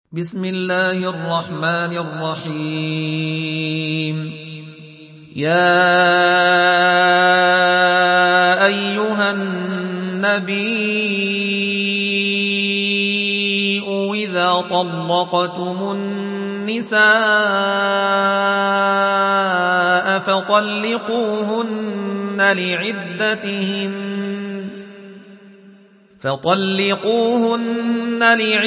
بسم الله الرحمن الرحيم. يا أيها النبي إذا طلقتم النساء فطلقوهن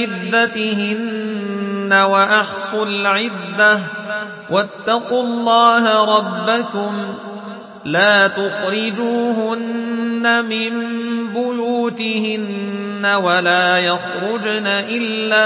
لعدتهن وأحصوا العدة واتقوا الله ربكم لا تخرجوهن من بيوتهن ولا يخرجن إلا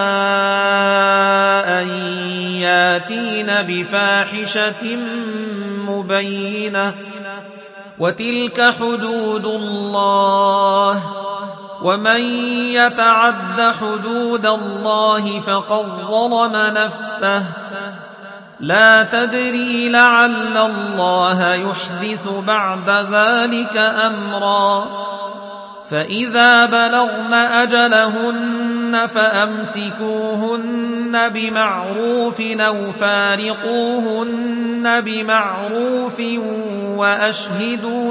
أن ياتين بفاحشة مبينة وتلك حدود الله ومن يتعد حدود الله فقد ظلم نفسه لا تدري لعل الله يحدث بعد ذلك أمرا فإذا بلغن أجلهن فأمسكوهن بمعروف أو فارقوهن بمعروف وأشهدوا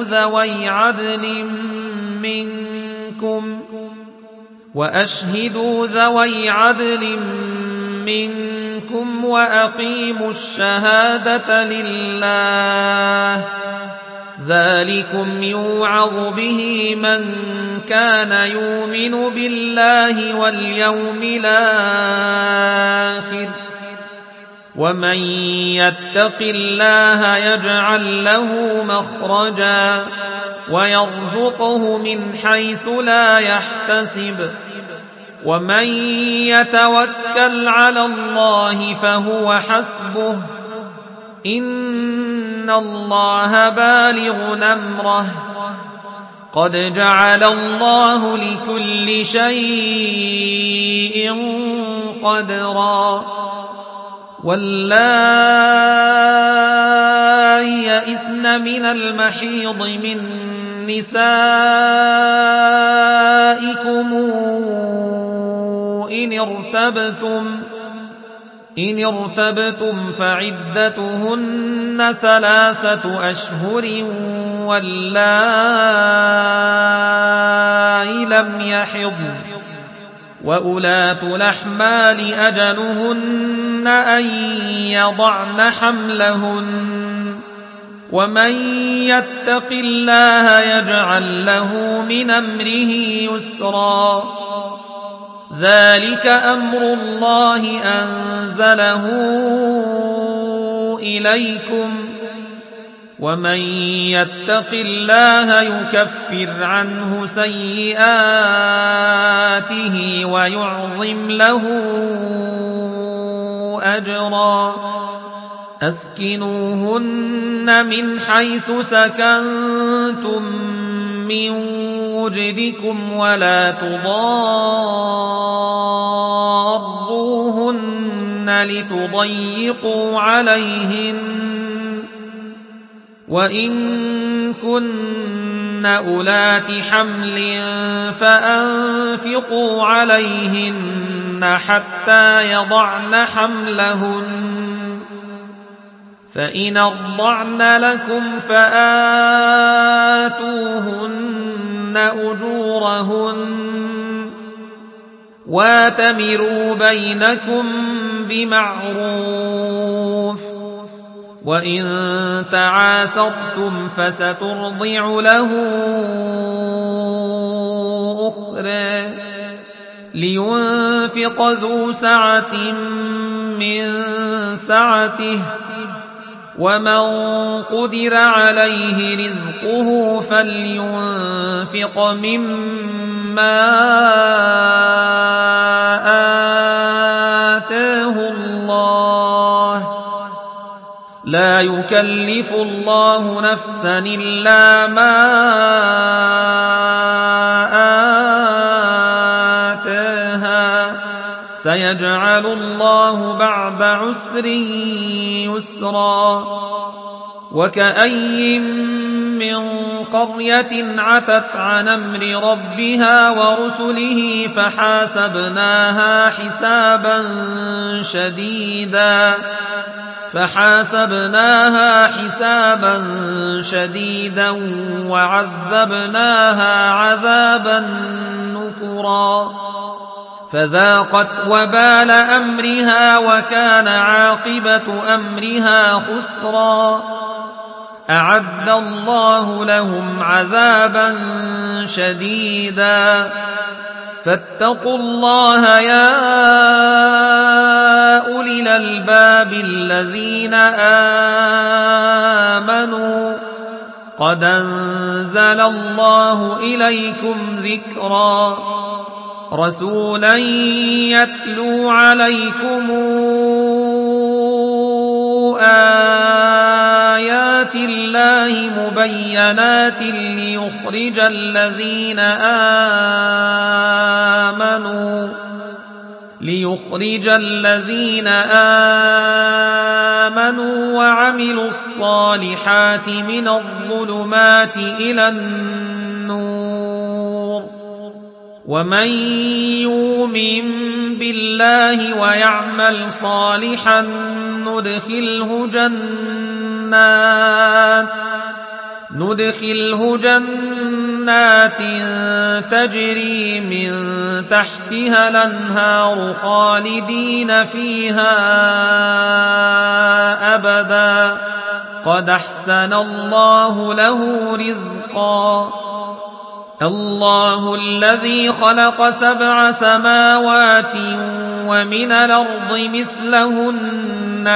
ذوي عدل منكم وأقيموا الشهادة لله ذلكم يوعظ به من كان يؤمن بالله واليوم الآخر ومن يتق الله يجعل له مخرجا ويرزقه من حيث لا يحتسب ومن يتوكل على الله فهو حسبه إن الله بالغ أمره قد جعل الله لكل شيء قدرا واللائي يئسن من المحيض من نسائكم إن ارتبتم فعدتهن 3 أشهر واللائي لم يحضن وأولاة الأحمال أجلهن أن يضعن حملهن ومن يتق الله يجعل له من أمره يسرا ذلك أمر الله أنزله إليكم ومن يتق الله يكفر عنه سيئاته ويعظم له أجرا أسكنوهن من حيث سكنتم من وجدكم ولا تضاروهن لتضيقوا عليهن وإن كن أولات حمل فأنفقوا عليهن حتى يضعن حملهن فإن أرضعن لكم فآتوهن أجورهن واتمروا بينكم بمعروف وإن تعاسرتم فسترضع له أخرى لينفق ذو سعة من سعته ومن قدر عليه رزقه فلينفق مما آتاه الله لا يكلف الله نفسا إلا ما آتاها سيجعل الله بعد عسر يسرا وكأي من قرية عتت عن أمر ربها ورسله فحاسبناها حسابا شديدا وعذبناها عذابا نكرا فذاقت وبال أمرها وكان عاقبة أمرها خسرا أعد الله لهم عذابا شديدا فاتقوا الله يا أولي الألباب الذين آمنوا قد أنزل الله إليكم ذكرا رسولا يتلو عليكم آيات الله مبينات ليخرج الذين آمنوا وعملوا الصالحات من الظلمات إلى النور ومن يؤمن بالله ويعمل صالحا ندخله جنات تجري من تحتها الأنهار خالدين فيها أبدا قد أحسن الله له رزقا الله الذي خلق 7 سماوات ومن الأرض مثلهن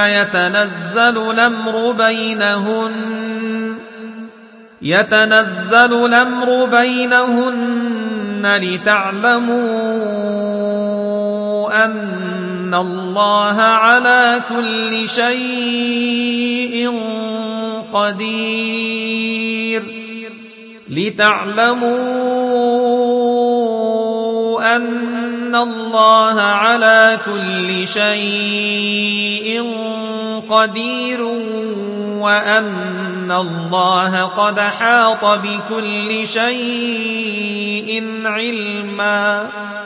يتنزل الأمر بينهن لتعلموا أن الله على كل شيء قدير وأن الله قد حاط بكل شيء علما